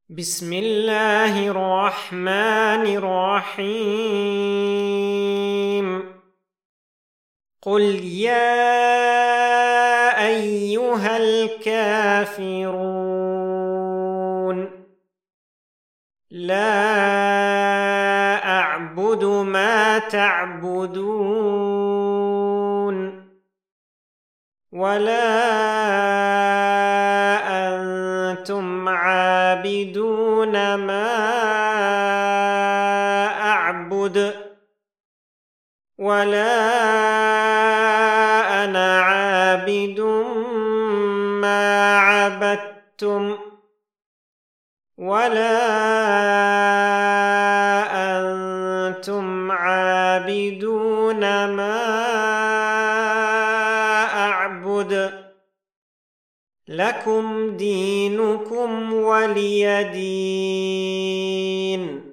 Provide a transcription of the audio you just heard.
بسم الله الرحمن الرحيم قل يا أيها الكافرون لا أعبد ما تعبدون ولا أنتم عابدون ما أعبد ولا أنا عابد ما عبدتم ولا أنتم عابدون ما أعبد لكم دينكم ولي دين.